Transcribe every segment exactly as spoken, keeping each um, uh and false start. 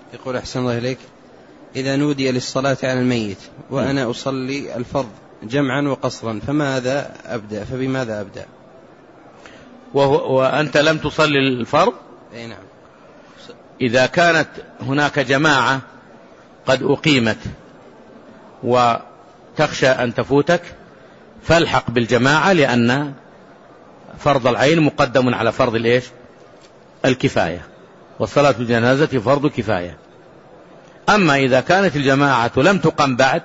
يقول أحسن الله إليك، إذا نودي للصلاة على الميت وأنا أصلي الفرض جمعا وقصرا فماذا أبدأ فبماذا أبدأ؟ وهو وأنت لم تصلي الفرض؟ أي نعم. إذا كانت هناك جماعة قد أقيمت وتخشى أن تفوتك فالحق بالجماعة، لأن فرض العين مقدم على فرض الإيش؟ الكفاية، والصلاة بالجنازة فرض كفاية. أما إذا كانت الجماعة لم تقم بعد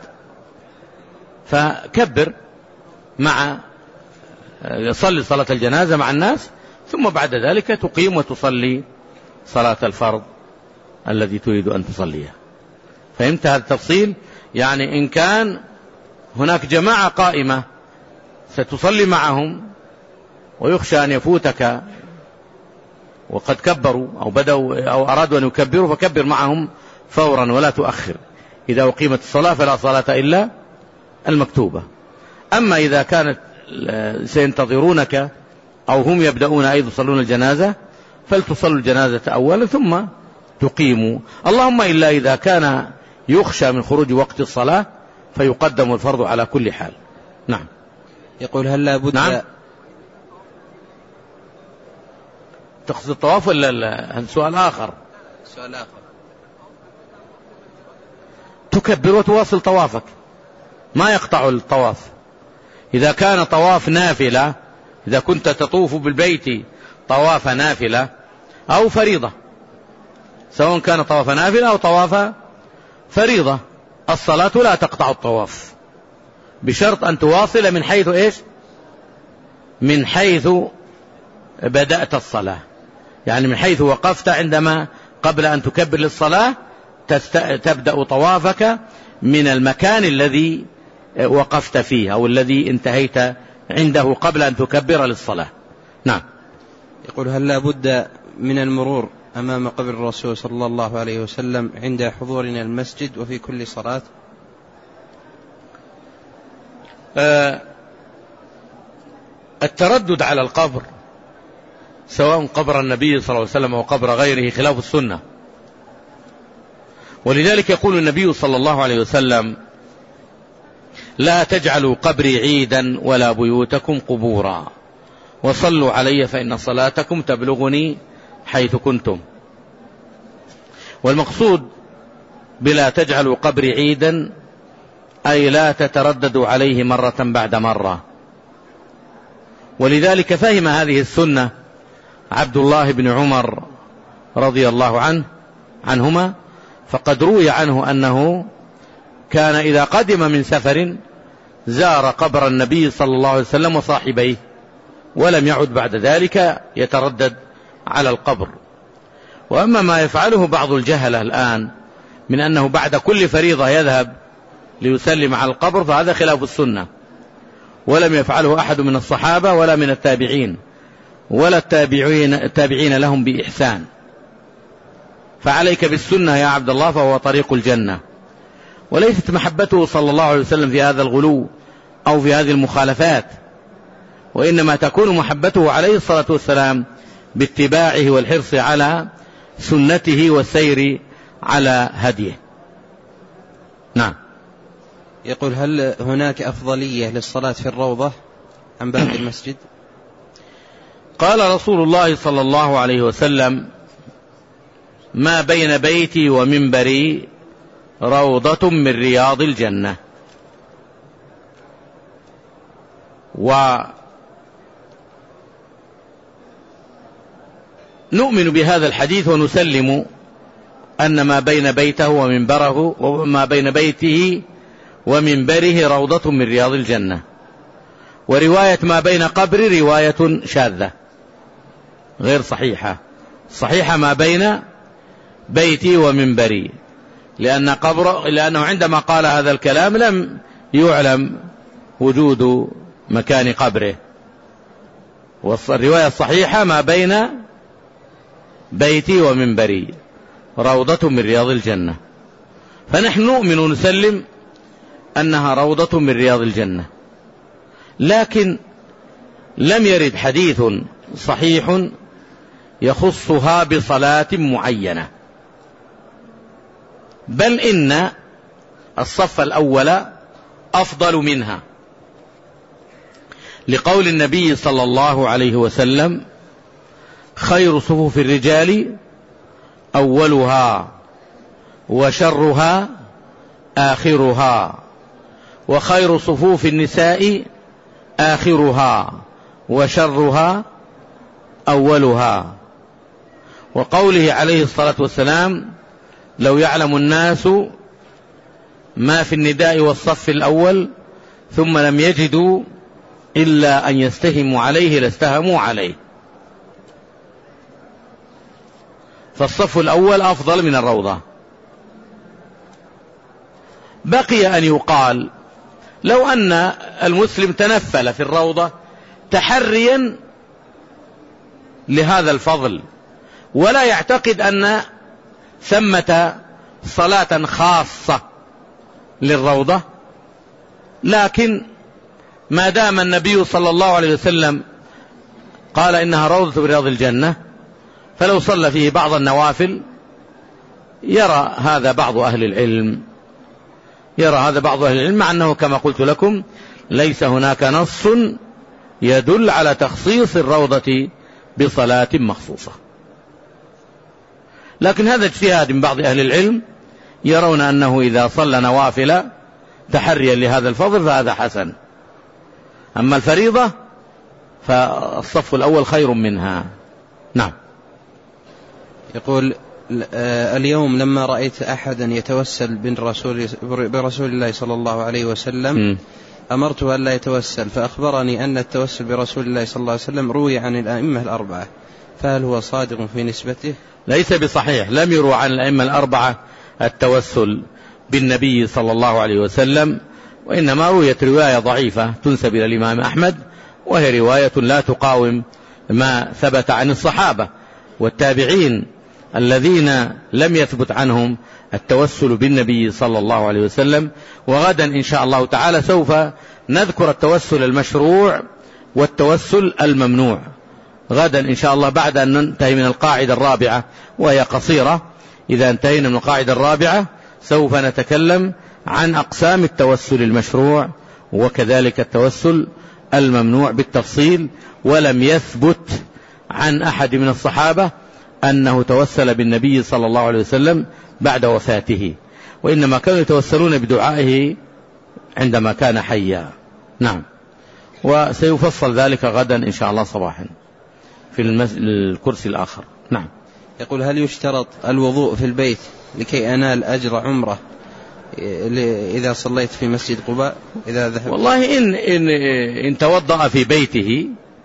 فكبر مع صلي صلاة الجنازة مع الناس، ثم بعد ذلك تقيم وتصلي صلاة الفرض الذي تريد أن تصليه. فهمت هذا التفصيل؟ يعني إن كان هناك جماعة قائمة ستصلي معهم ويخشى أن يفوتك وقد كبروا أو بدأوا أو أرادوا أن يكبروا فكبر معهم فورا ولا تؤخر. إذا أقيمت الصلاة فلا صلاة إلا المكتوبة. أما إذا كانت سينتظرونك أو هم يبدأون أيضا يصلون الجنازة فلتصلوا الجنازة أولا ثم تقيموا. اللهم إلا إذا كان يخشى من خروج وقت الصلاة فيقدم الفرض على كل حال. نعم. يقول هل لا بد. نعم. تقصد الطواف ولا هذا سؤال آخر؟ سؤال آخر. تكبر وتواصل طوافك، ما يقطع الطواف. إذا كان طواف نافلة، إذا كنت تطوف بالبيت طواف نافلة أو فريضة، سواء كان طواف نافلة أو طواف فريضة، الصلاة لا تقطع الطواف بشرط أن تواصل من حيث إيش؟ من حيث بدأت الصلاة، يعني من حيث وقفت عندما قبل أن تكبر للصلاة تبدأ طوافك من المكان الذي وقفت فيه أو الذي انتهيت عنده قبل أن تكبر للصلاة. نعم. يقول هل لا بد من المرور أمام قبر الرسول صلى الله عليه وسلم عند حضورنا المسجد وفي كل صلاة؟ آه التردد على القبر سواء قبر النبي صلى الله عليه وسلم أو قبر غيره خلاف السنة، ولذلك يقول النبي صلى الله عليه وسلم لا تجعلوا قبري عيدا ولا بيوتكم قبورا وصلوا علي فإن صلاتكم تبلغني حيث كنتم. والمقصود بلا تجعلوا قبري عيدا أي لا تترددوا عليه مرة بعد مرة. ولذلك فهم هذه السنة عبد الله بن عمر رضي الله عنه عنهما، فقد روي عنه أنه كان إذا قدم من سفر زار قبر النبي صلى الله عليه وسلم وصاحبيه ولم يعد بعد ذلك يتردد على القبر. وأما ما يفعله بعض الجهلة الآن من أنه بعد كل فريضة يذهب ليسلم على القبر فهذا خلاف السنة، ولم يفعله أحد من الصحابة ولا من التابعين ولا التابعين, التابعين لهم بإحسان. فعليك بالسنة يا عبد الله فهو طريق الجنة. وليست محبته صلى الله عليه وسلم في هذا الغلو أو في هذه المخالفات، وإنما تكون محبته عليه الصلاة والسلام باتباعه والحرص على سنته والسير على هديه. نعم. يقول هل هناك أفضلية للصلاة في الروضة عن باقي المسجد؟ قال رسول الله صلى الله عليه وسلم ما بين بيتي ومنبري روضة من رياض الجنة. ونؤمن بهذا الحديث ونسلم أن ما بين بيته ومنبره وما بين بيته ومنبره روضة من رياض الجنة. ورواية ما بين قبر رواية شاذة غير صحيحة، صحيحة ما بين بيتي ومنبري، لأن قبر لأنه عندما قال هذا الكلام لم يعلم وجود مكان قبره. والرواية الصحيحة ما بين بيتي ومنبري روضة من رياض الجنة. فنحن نؤمن ونسلم أنها روضة من رياض الجنة، لكن لم يرد حديث صحيح يخصها بصلاة معينة. بل إن الصف الأول أفضل منها، لقول النبي صلى الله عليه وسلم: خير صفوف الرجال أولها وشرها آخرها، وخير صفوف النساء آخرها وشرها أولها. وقوله عليه الصلاة والسلام: لو يعلم الناس ما في النداء والصف الأول ثم لم يجدوا إلا أن يستهموا عليه لاستهموا عليه. فالصف الأول أفضل من الروضة. بقي أن يقال: لو أن المسلم تنفل في الروضة تحريا لهذا الفضل، ولا يعتقد أن ثمة صلاة خاصة للروضة، لكن ما دام النبي صلى الله عليه وسلم قال إنها روضة برياض الجنة، فلو صلى فيه بعض النوافل يرى هذا بعض أهل العلم يرى هذا بعض أهل العلم مع أنه كما قلت لكم ليس هناك نص يدل على تخصيص الروضة بصلاة مخصوصة. لكن هذا اجتهاد من بعض أهل العلم، يرون أنه إذا صلى نوافل تحريا لهذا الفضل فهذا حسن. أما الفريضة فالصف الأول خير منها. نعم. يقول: اليوم لما رأيت أحدا يتوسل برسول, برسول الله صلى الله عليه وسلم م. أمرته أن لا يتوسل، فأخبرني أن التوسل برسول الله صلى الله عليه وسلم روي عن الأئمة الأربعة، فهل هو صادق في نسبته؟ ليس بصحيح، لم يروى عن الأئمة الأربعة التوسل بالنبي صلى الله عليه وسلم، وإنما رويت رواية ضعيفة تنسب إلى الإمام أحمد، وهي رواية لا تقاوم ما ثبت عن الصحابة والتابعين الذين لم يثبت عنهم التوسل بالنبي صلى الله عليه وسلم. وغدا إن شاء الله تعالى سوف نذكر التوسل المشروع والتوسل الممنوع، غدا إن شاء الله بعد أن ننتهي من القاعدة الرابعة وهي قصيرة. إذا انتهينا من القاعدة الرابعة سوف نتكلم عن أقسام التوسل المشروع وكذلك التوسل الممنوع بالتفصيل. ولم يثبت عن أحد من الصحابة أنه توسل بالنبي صلى الله عليه وسلم بعد وفاته، وإنما كانوا يتوسلون بدعائه عندما كان حيا. نعم. وسيفصل ذلك غدا إن شاء الله صباحا في المس... الكرسي الآخر. نعم. يقول: هل يشترط الوضوء في البيت لكي أنال أجر عمره إذا صليت في مسجد قباء إذا ذهب؟ والله إن, إن, إن توضأ في بيته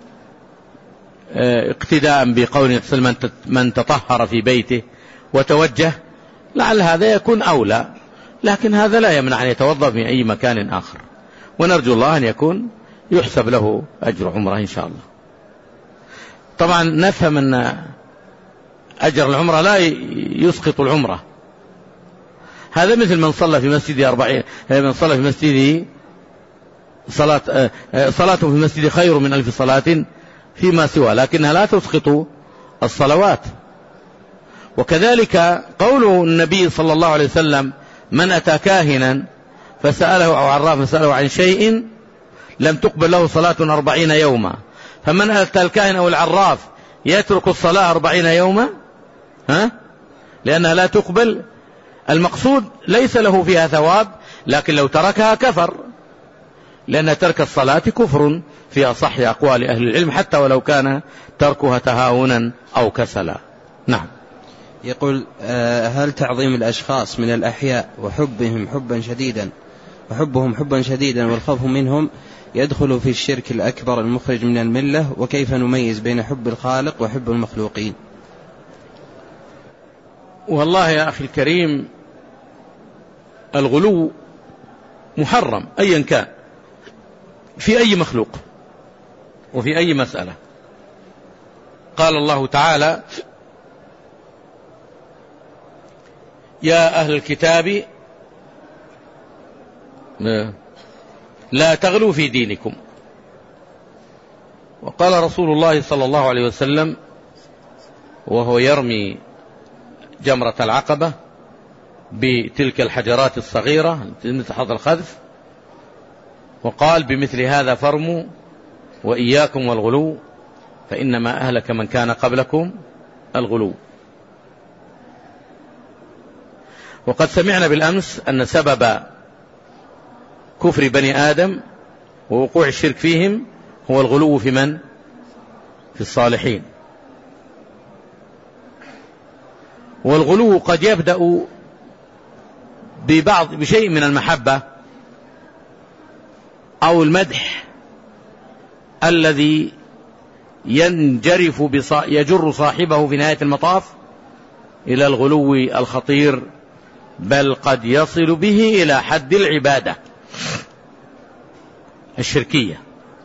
اقتداء بقول من تطهر في بيته وتوجه لعل هذا يكون أولى، لكن هذا لا يمنع أن يتوضأ في أي مكان آخر، ونرجو الله أن يكون يحسب له أجر عمره إن شاء الله. طبعا نفهم أن أجر العمرة لا يسقط العمرة، هذا مثل من صلى في مسجد أربعين من صلى في مسجده صلاة صلاة في المسجد خير من ألف صلاة فيما سوى، لكنها لا تسقط الصلوات. وكذلك قول النبي صلى الله عليه وسلم: من أتى كاهنا فسأله أو عراف فسأله عن شيء لم تقبل له صلاة أربعين يوما، فمن أتى الكاهن أو العراف يترك الصلاة أربعين يوما ها؟ لأنها لا تقبل. المقصود ليس له فيها ثواب، لكن لو تركها كفر، لأن ترك الصلاة كفر في أصح أقوال أهل العلم، حتى ولو كان تركها تهاونا أو كسلا. نعم. يقول: هل تعظيم الأشخاص من الأحياء وحبهم حبا شديدا وحبهم حبا شديدا والخوف منهم يدخل في الشرك الأكبر المخرج من الملة؟ وكيف نميز بين حب الخالق وحب المخلوقين؟ والله يا أخي الكريم، الغلو محرم أيا كان في أي مخلوق وفي أي مسألة. قال الله تعالى: يا أهل الكتاب لا تغلوا في دينكم. وقال رسول الله صلى الله عليه وسلم وهو يرمي جمرة العقبة: بتلك الحجرات الصغيرة مثل حظ الخذف، وقال بمثل هذا فرموا وإياكم والغلو فإنما أهلك من كان قبلكم الغلو. وقد سمعنا بالأمس أن سبب كفر بني آدم ووقوع الشرك فيهم هو الغلو في من؟ في الصالحين. والغلو قد يبدأ ببعض بشيء من المحبة أو المدح الذي ينجرف بصا يجر صاحبه في نهاية المطاف إلى الغلو الخطير، بل قد يصل به إلى حد العبادة الشركية.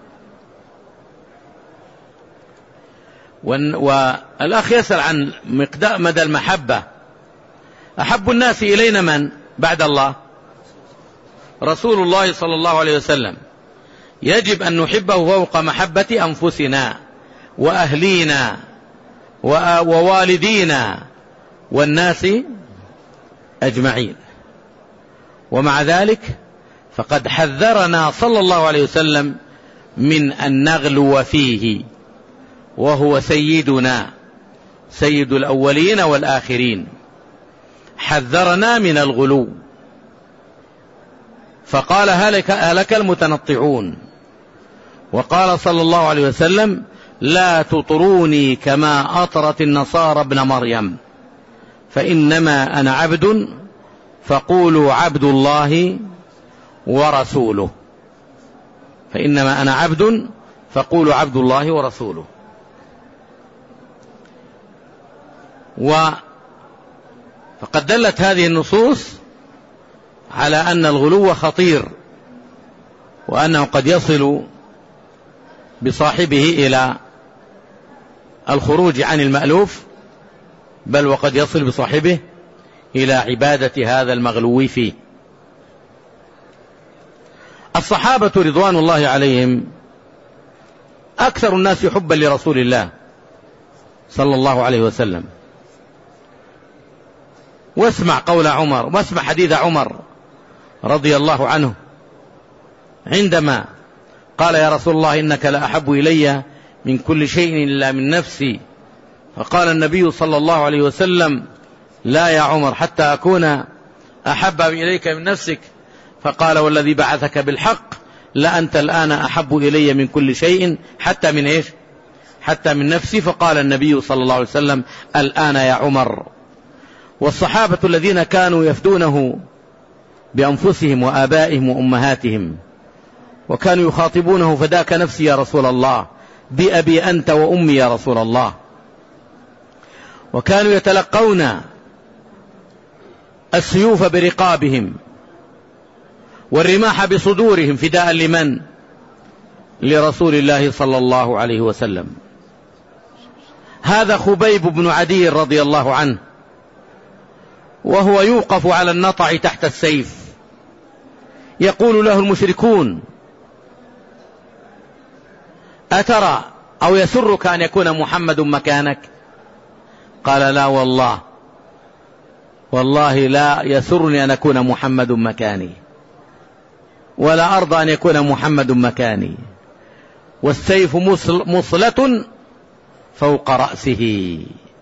والأخ يسأل عن مقدار مدى المحبة. أحب الناس إلينا من بعد الله؟ رسول الله صلى الله عليه وسلم. يجب أن نحبه فوق محبة أنفسنا وأهلينا ووالدينا والناس أجمعين. ومع ذلك فقد حذرنا صلى الله عليه وسلم من أن نغلو فيه، وهو سيدنا سيد الأولين والآخرين، حذرنا من الغلو فقال هلك, هلك المتنطعون. وقال صلى الله عليه وسلم لا تطروني كما أطرت النصارى ابن مريم فإنما أنا عبد فقولوا عبد الله ورسوله. فإنما أنا عبد فقولوا عبد الله ورسوله. وقد دلت هذه النصوص على أن الغلو خطير، وأنه قد يصل بصاحبه إلى الخروج عن المألوف، بل وقد يصل بصاحبه إلى عبادة هذا المغلو فيه. الصحابة رضوان الله عليهم أكثر الناس حبا لرسول الله صلى الله عليه وسلم. واسمع قول عمر، واسمع حديث عمر رضي الله عنه عندما قال يا رسول الله إنك لأحب إلي من كل شيء إلا من نفسي، فقال النبي صلى الله عليه وسلم لا يا عمر حتى أكون أحب إليك من نفسك، فقال والذي بعثك بالحق لا أنت الآن أحب إلي من كل شيء حتى من إيش؟ حتى من نفسي. فقال النبي صلى الله عليه وسلم الآن يا عمر. والصحابة الذين كانوا يفدونه بأنفسهم وآبائهم وأمهاتهم وكانوا يخاطبونه فداك نفسي يا رسول الله، بأبي أنت وأمي يا رسول الله، وكانوا يتلقون السيوف برقابهم والرماح بصدورهم فداء لمن؟ لرسول الله صلى الله عليه وسلم. هذا خبيب بن عدي رضي الله عنه وهو يوقف على النطع تحت السيف، يقول له المشركون أترى أو يسرك أن يكون محمد مكانك؟ قال لا والله والله لا يسرني أن أكون محمد مكاني، ولا أرضى أن يكون محمد مكاني، والسيف مصلة فوق رأسه.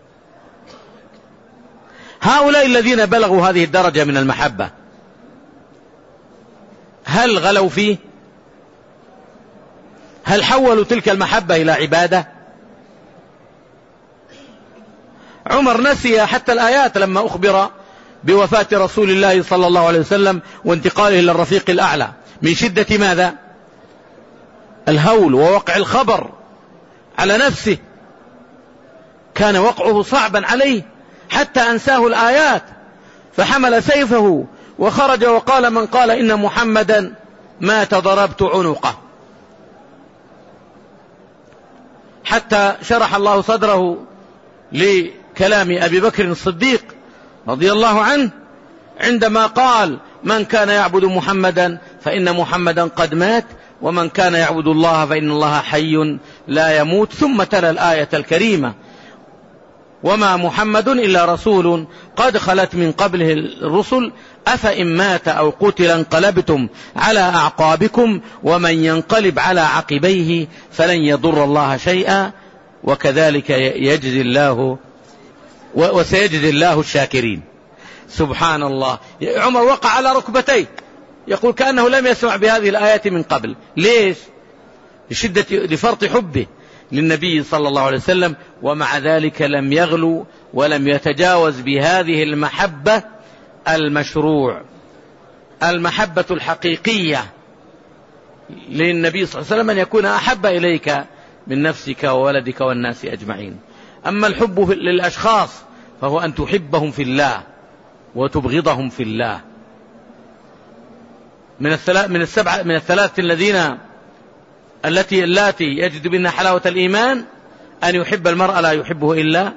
هؤلاء الذين بلغوا هذه الدرجة من المحبة هل غلوا فيه؟ هل حولوا تلك المحبة إلى عبادة؟ عمر نسي حتى الآيات لما أخبر بوفاة رسول الله صلى الله عليه وسلم وانتقاله إلى الرفيق الأعلى من شدة ماذا؟ الهول ووقع الخبر على نفسه، كان وقعه صعبا عليه حتى أنساه الآيات، فحمل سيفه وخرج وقال من قال إن محمدا مات ضربت عنقه، حتى شرح الله صدره لكلام أبي بكر الصديق رضي الله عنه عندما قال من كان يعبد محمدا فإن محمدا قد مات ومن كان يعبد الله فإن الله حي لا يموت، ثم تلا الآية الكريمة وما محمد إلا رسول قد خلت من قبله الرسل أفإن مات أو قتل انقلبتم على أعقابكم ومن ينقلب على عقبيه فلن يضر الله شيئا وكذلك يجزي الله وسيجزي الله الشاكرين. سبحان الله. عمر وقع على ركبتيه يقول كأنه لم يسمع بهذه الآيات من قبل. ليش؟ لشدة لفرط حبه للنبي صلى الله عليه وسلم، ومع ذلك لم يغلو ولم يتجاوز بهذه المحبة المشروع، المحبة الحقيقية للنبي صلى الله عليه وسلم أن يكون أحب إليك من نفسك وولدك والناس أجمعين. أما الحب للأشخاص فهو أن تحبهم في الله وتبغضهم في الله. من الثلاث من السبعة من الثلاث الذين التي اللاتي يجد بنا حلاوة الإيمان أن يحب المرء لا يحبه إلا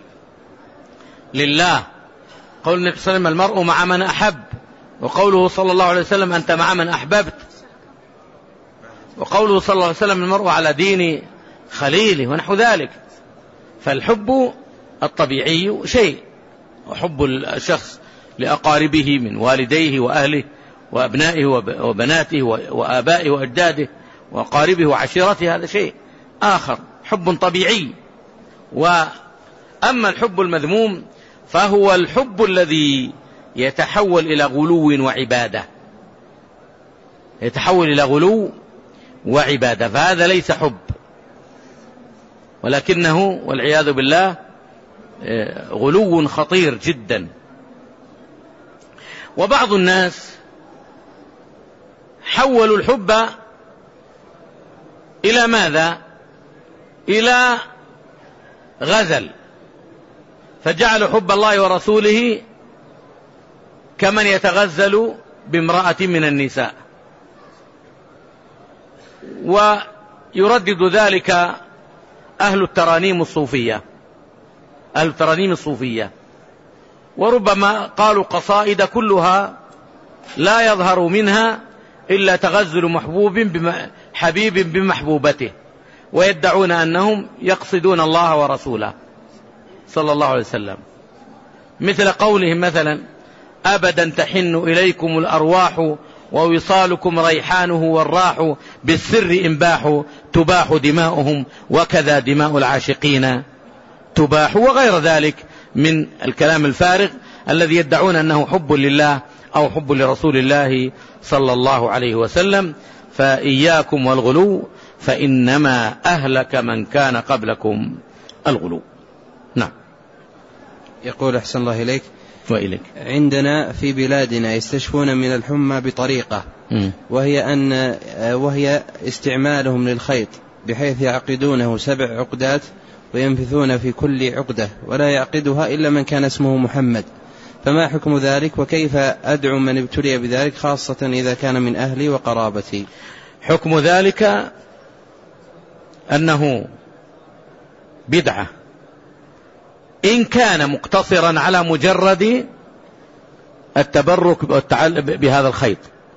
لله. قول النبي صلى الله عليه وسلم المرء مع من أحب، وقوله صلى الله عليه وسلم أنت مع من أحببت، وقوله صلى الله عليه وسلم المرء على دين خليله ونحو ذلك. فالحب الطبيعي شيء، وحب الشخص لأقاربه من والديه وأهله وأبنائه وبناته وآبائه وأجداده وأقاربه وعشيرته هذا شيء آخر، حب طبيعي. وأما الحب المذموم فهو الحب الذي يتحول إلى غلو وعبادة، يتحول إلى غلو وعبادة، فهذا ليس حب ولكنه والعياذ بالله غلو خطير جدا. وبعض الناس حولوا الحب إلى ماذا؟ إلى غزل، فجعلوا حب الله ورسوله كمن يتغزل بامرأة من النساء، ويردد ذلك أهل الترانيم الصوفية أهل الترانيم الصوفية وربما قالوا قصائد كلها لا يظهر منها إلا تغزل محبوب حبيب بمحبوبته، ويدعون أنهم يقصدون الله ورسوله صلى الله عليه وسلم، مثل قولهم مثلا أبدا تحن إليكم الأرواح ووصالكم ريحانه والراح بالسر إنباح تباح دماؤهم وكذا دماء العاشقين تباح، وغير ذلك من الكلام الفارغ الذي يدعون أنه حب لله أو حب لرسول الله صلى الله عليه وسلم. فإياكم والغلو فإنما أهلك من كان قبلكم الغلو. نعم. يقول أحسن الله إليك وإليك. عندنا في بلادنا يستشفون من الحمى بطريقة م. وهي أن وهي استعمالهم للخيط بحيث يعقدونه سبع عقدات وينفثون في كل عقدة ولا يعقدها إلا من كان اسمه محمد، فما حكم ذلك وكيف أدعو من ابتلي بذلك خاصة إذا كان من أهلي وقرابتي؟ حكم ذلك أنه بدعة إن كان مقتصرا على مجرد التبرك والتعلق بهذا الخيط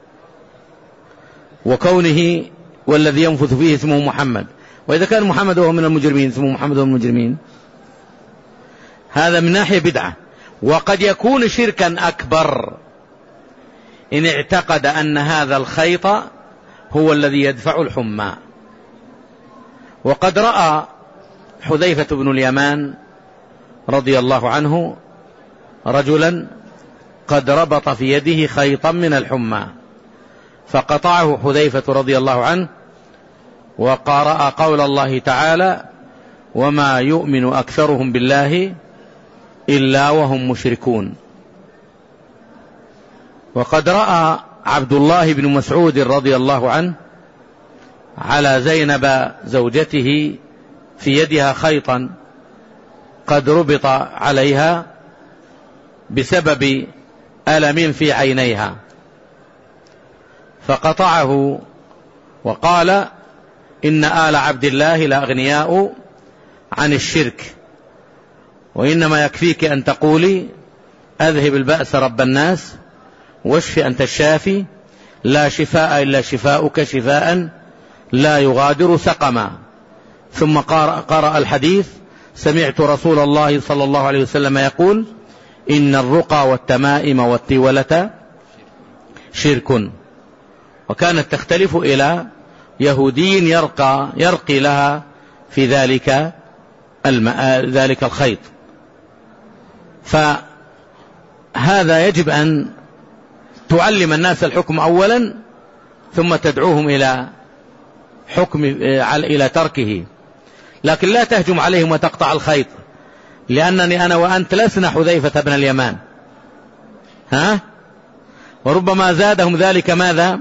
وكونه والذي ينفث فيه اسمه محمد، وإذا كان محمد وهو من المجرمين اسمه محمد وهو من المجرمين، هذا من ناحية بدعة. وقد يكون شركا أكبر إن اعتقد أن هذا الخيط هو الذي يدفع الحمى. وقد رأى حذيفة بن اليمان رضي الله عنه رجلا قد ربط في يده خيطا من الحمى فقطعه حذيفة رضي الله عنه وقرأ قول الله تعالى وما يؤمن أكثرهم بالله إلا وهم مشركون. وقد رأى عبد الله بن مسعود رضي الله عنه على زينب زوجته في يدها خيطا قد ربط عليها بسبب ألم في عينيها فقطعه وقال إن آل عبد الله لأغنياء عن الشرك وإنما يكفيك أن تقولي أذهب البأس رب الناس واشف أنت الشافي لا شفاء إلا شفاؤك شفاء لا يغادر سقما. ثم قرأ الحديث سمعت رسول الله صلى الله عليه وسلم يقول إن الرقى والتمائم والتولة شرك. وكانت تختلف إلى يهودي يرقى, يرقي لها في ذلك, ذلك الخيط. فهذا يجب أن تعلم الناس الحكم أولا ثم تدعوهم إلى حكم إلى تركه، لكن لا تهجم عليهم وتقطع الخيط، لأنني أنا وأنت لسنا حذيفة بن اليمان، ها؟ وربما زادهم ذلك ماذا؟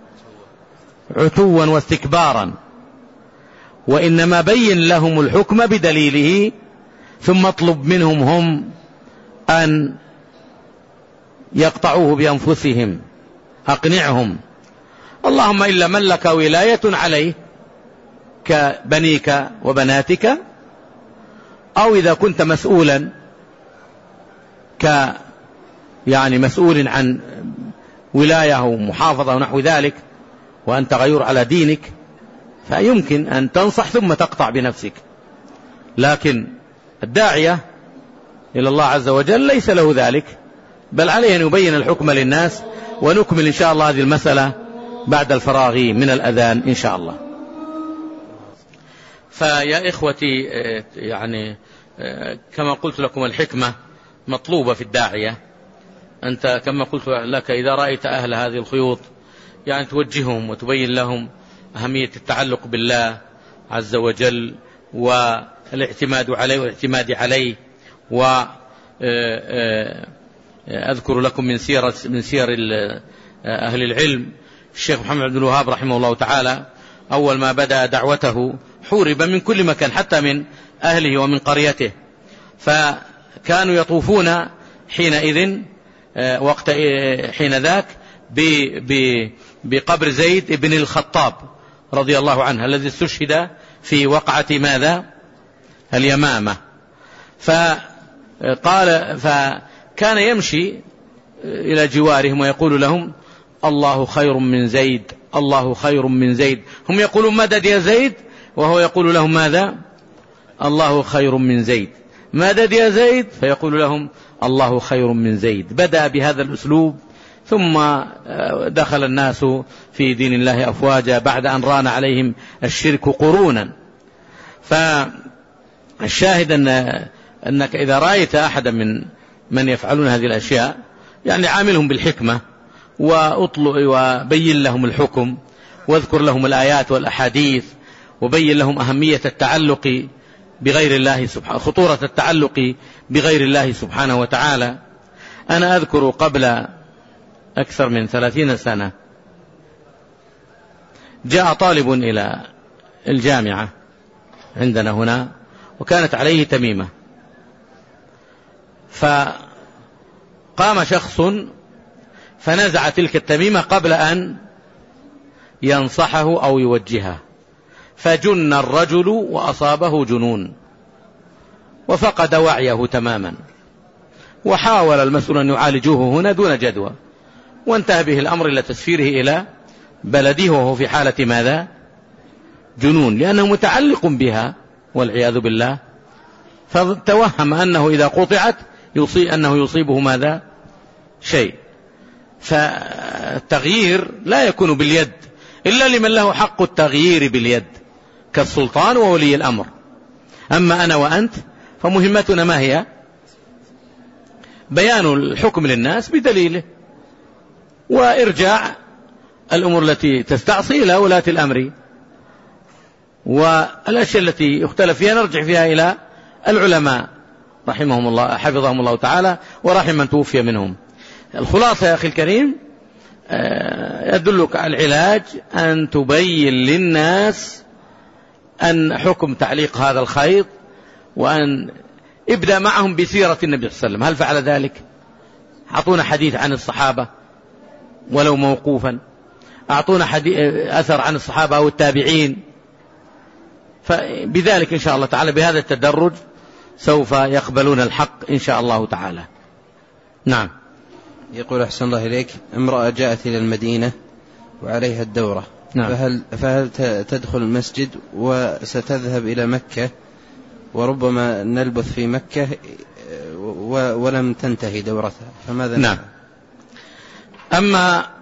عتوا واستكبارا. وإنما بين لهم الحكم بدليله ثم اطلب منهم هم أن يقطعوه بأنفسهم، أقنعهم. اللهم إلا من لك ولاية عليه كبنيك وبناتك، أو إذا كنت مسؤولا ك يعني مسؤول عن ولاية ومحافظة ونحو ذلك وأنت غيور على دينك، فيمكن أن تنصح ثم تقطع بنفسك. لكن الداعية إلى الله عز وجل ليس له ذلك، بل عليه أن يبين الحكم للناس. ونكمل إن شاء الله هذه المسألة بعد الفراغ من الأذان إن شاء الله. فيا إخوتي، يعني كما قلت لكم الحكمة مطلوبة في الداعية. أنت كما قلت لك إذا رأيت أهل هذه الخيوط يعني توجههم وتبين لهم أهمية التعلق بالله عز وجل والاعتماد عليه والاعتماد عليه. وأذكر لكم من سيرة من سير أهل العلم الشيخ محمد عبد الوهاب رحمه الله تعالى، أول ما بدأ دعوته حورب من كل مكان حتى من أهله ومن قريته، فكانوا يطوفون حينئذ وقت حين ذاك بقبر زيد بن الخطاب رضي الله عنه الذي استشهد في وقعة ماذا؟ اليمامة. فقال فكان يمشي إلى جوارهم ويقول لهم الله خير من زيد، الله خير من زيد. هم يقولون مدد يا زيد، وهو يقول لهم ماذا؟ الله خير من زيد. مدد يا زيد، فيقول لهم الله خير من زيد. بدأ بهذا الأسلوب، ثم دخل الناس في دين الله أفواجا بعد أن ران عليهم الشرك قرونا. فالشاهد أن أنك إذا رأيت أحدا من من يفعلون هذه الأشياء يعني عاملهم بالحكمة وبين لهم الحكم، واذكر لهم الآيات والأحاديث، وبين لهم أهمية التعلق بغير الله سبحانه، خطورة التعلق بغير الله سبحانه وتعالى. أنا أذكر قبل أكثر من ثلاثين سنة جاء طالب إلى الجامعة عندنا هنا وكانت عليه تميمة، فقام شخص فنزع تلك التميمة قبل أن ينصحه أو يوجهه، فجن الرجل وأصابه جنون وفقد وعيه تماما، وحاول المسؤول أن يعالجوه هنا دون جدوى، وانتهى به الأمر إلى تسفيره إلى بلده وهو في حالة ماذا؟ جنون، لأنه متعلق بها والعياذ بالله. فتوهم أنه إذا قطعت يصيب أنه يصيبه ماذا؟ شيء. فالتغيير لا يكون باليد إلا لمن له حق التغيير باليد كالسلطان وولي الأمر. أما أنا وأنت فمهمتنا ما هي؟ بيان الحكم للناس بدليله، وإرجاع الأمور التي تستعصي إلى ولاة الأمر، والأشياء التي يختلف فيها نرجع فيها إلى العلماء رحمهم الله حفظهم الله تعالى ورحم من توفي منهم. الخلاصة يا أخي الكريم، يدلك على العلاج أن تبين للناس أن حكم تعليق هذا الخيط، وأن ابدأ معهم بسيرة النبي صلى الله عليه وسلم. هل فعل ذلك؟ أعطونا حديث عن الصحابة ولو موقوفا، أعطونا أثر عن الصحابة أو التابعين. فبذلك إن شاء الله تعالى بهذا التدرج سوف يقبلون الحق إن شاء الله تعالى. نعم. يقول أحسن الله إليك، امرأة جاءت إلى المدينة وعليها الدورة، نعم. فهل, فهل تدخل المسجد وستذهب إلى مكة وربما نلبث في مكة ولم تنتهي دورتها، فماذا نعم. أما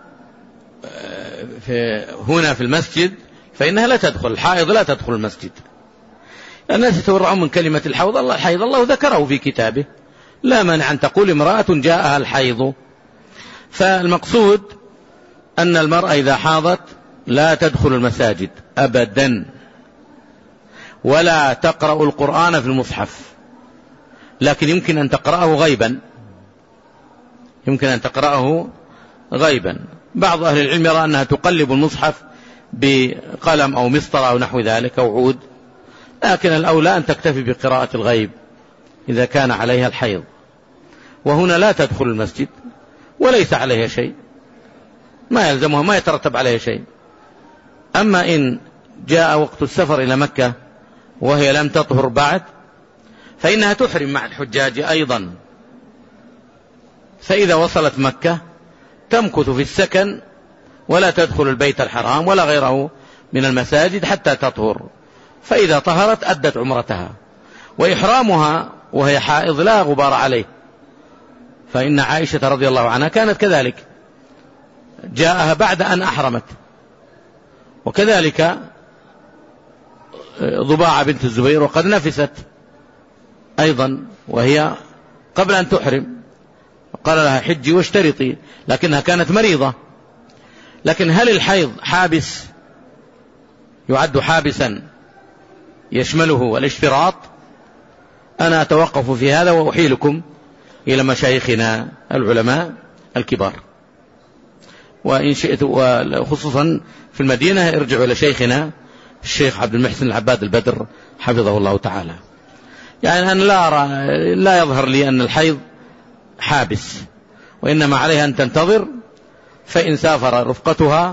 في هنا في المسجد فإنها لا تدخل، الحائض لا تدخل المسجد. الناس يتورعون من كلمة الحوض، الله الحيض الله ذكره في كتابه، لا مانع أن تقول امرأة جاءها الحيض. فالمقصود أن المرأة إذا حاضت لا تدخل المساجد أبدا، ولا تقرأ القرآن في المصحف، لكن يمكن أن تقرأه غيبا، يمكن أن تقرأه غيبا. بعض أهل العلم يرى أنها تقلب المصحف بقلم أو مسطرة أو نحو ذلك أو عود، لكن الأولى أن تكتفي بقراءة الغيب إذا كان عليها الحيض. وهنا لا تدخل المسجد وليس عليها شيء، ما يلزمها، ما يترتب عليها شيء. أما إن جاء وقت السفر إلى مكة وهي لم تطهر بعد فإنها تحرم مع الحجاج أيضا، فإذا وصلت مكة تمكث في السكن ولا تدخل البيت الحرام ولا غيره من المساجد حتى تطهر، فإذا طهرت أدت عمرتها. وإحرامها وهي حائض لا غبار عليه، فإن عائشة رضي الله عنها كانت كذلك، جاءها بعد أن أحرمت. وكذلك ضباعة بنت الزبير وقد نفست أيضا وهي قبل أن تحرم، قال لها حجي واشترطي، لكنها كانت مريضة. لكن هل الحيض حابس يعد حابسا يشمله الاشتراط؟ أنا أتوقف في هذا وأحيلكم إلى مشايخنا العلماء الكبار، وإن شئت وخصوصا في المدينة ارجعوا إلى شيخنا الشيخ عبد المحسن العباد البدر حفظه الله تعالى. يعني أنا لا أرى، لا يظهر لي أن الحيض حابس، وإنما عليها أن تنتظر، فإن سافر رفقتها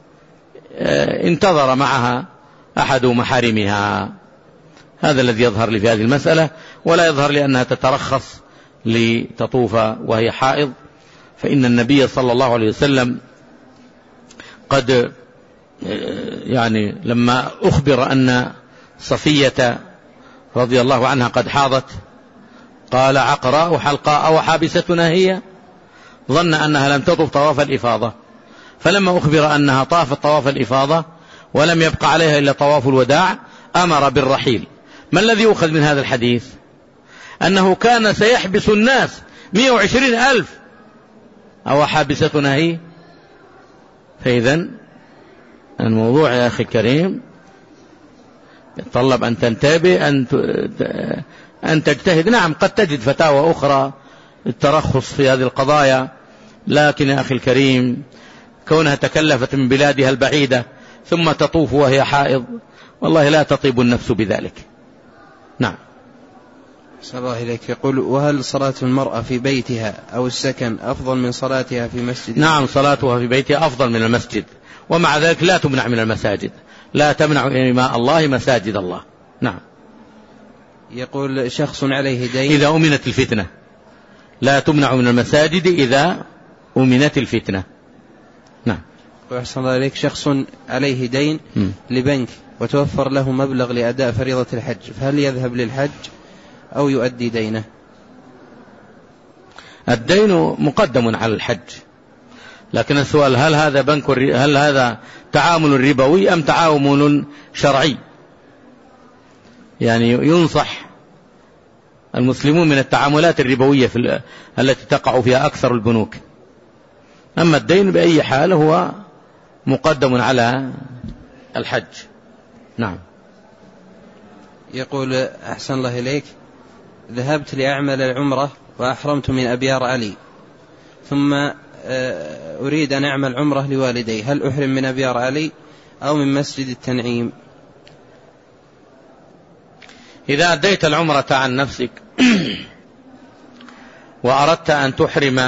انتظر معها أحد محارمها. هذا الذي يظهر لي في هذه المسألة، ولا يظهر لي أنها تترخص لتطوف وهي حائض، فإن النبي صلى الله عليه وسلم قد يعني لما أخبر أن صفية رضي الله عنها قد حاضت قال عقراء حلقاء وحابستنا هي، ظن أنها لم تطف طواف الإفاضة، فلما أخبر أنها طافت طواف الإفاضة ولم يبقى عليها إلا طواف الوداع أمر بالرحيل. ما الذي يؤخذ من هذا الحديث؟ أنه كان سيحبس الناس مئة وعشرين ألف، أو حابستنا هي. فإذن الموضوع يا أخي الكريم يتطلب أن تنتبه، أن أن تجتهد. نعم قد تجد فتاوى أخرى الترخص في هذه القضايا، لكن يا أخي الكريم كونها تكلفت من بلادها البعيدة ثم تطوف وهي حائض، والله لا تطيب النفس بذلك. نعم. صلى الله عليك. يقول: وهل صلاة المرأة في بيتها أو السكن أفضل من صلاتها في مسجد؟ نعم، صلاتها في بيتها أفضل من المسجد، ومع ذلك لا تمنع من المساجد، لا تمنع إماء الله مساجد الله. نعم. يقول: شخص عليه دين إذا أمنت الفتنة، لا تمنع من المساجد إذا أمنت الفتنة. نعم. وأحسن الله إليك، شخص عليه دين م. لبنك وتوفر له مبلغ لأداء فريضة الحج، فهل يذهب للحج أو يؤدي دينه؟ الدين مقدم على الحج، لكن السؤال هل هذا بنك هل هذا تعامل ربوي أم تعامل شرعي؟ يعني ينصح المسلمون من التعاملات الربوية في التي تقع فيها أكثر البنوك. أما الدين بأي حال هو مقدم على الحج. نعم. يقول: أحسن الله إليك، ذهبت لأعمل العمرة وأحرمت من أبيار علي، ثم أريد أن أعمل عمرة لوالدي، هل أحرم من أبيار علي أو من مسجد التنعيم؟ إذا أديت العمرة عن نفسك وأردت أن تحرم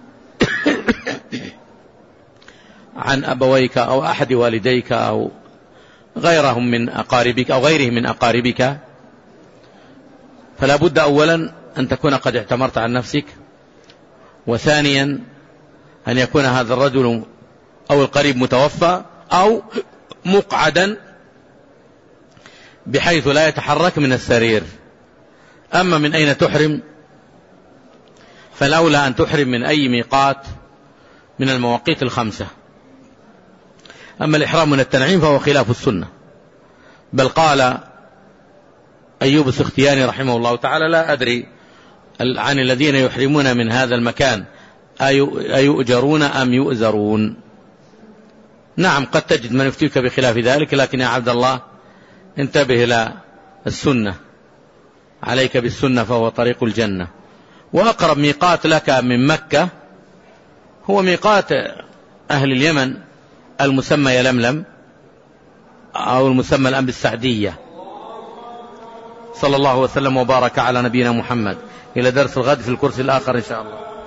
عن أبويك أو أحد والديك أو غيرهم من أقاربك أو غيرهم من أقاربك، فلا بد أولا أن تكون قد اعتمرت عن نفسك، وثانيا أن يكون هذا الرجل أو القريب متوفى أو مقعدا بحيث لا يتحرك من السرير، أما من أين تحرم فالأولى أن تحرم من أي ميقات من المواقيت الخمسة. أما الإحرام من التنعيم فهو خلاف السنة، بل قال أيوب السختياني رحمه الله تعالى لا أدري عن الذين يحرمون من هذا المكان أيؤجرون أم يؤزرون. نعم قد تجد من يفتيك بخلاف ذلك، لكن يا عبد الله انتبه إلى السنة، عليك بالسنة فهو طريق الجنة. وأقرب ميقات لك من مكة هو ميقات أهل اليمن المسمى يلملم أو المسمى الآن بالسعدية. صلى الله وسلم وبارك على نبينا محمد. إلى درس الغد في الكرسي الآخر إن شاء الله.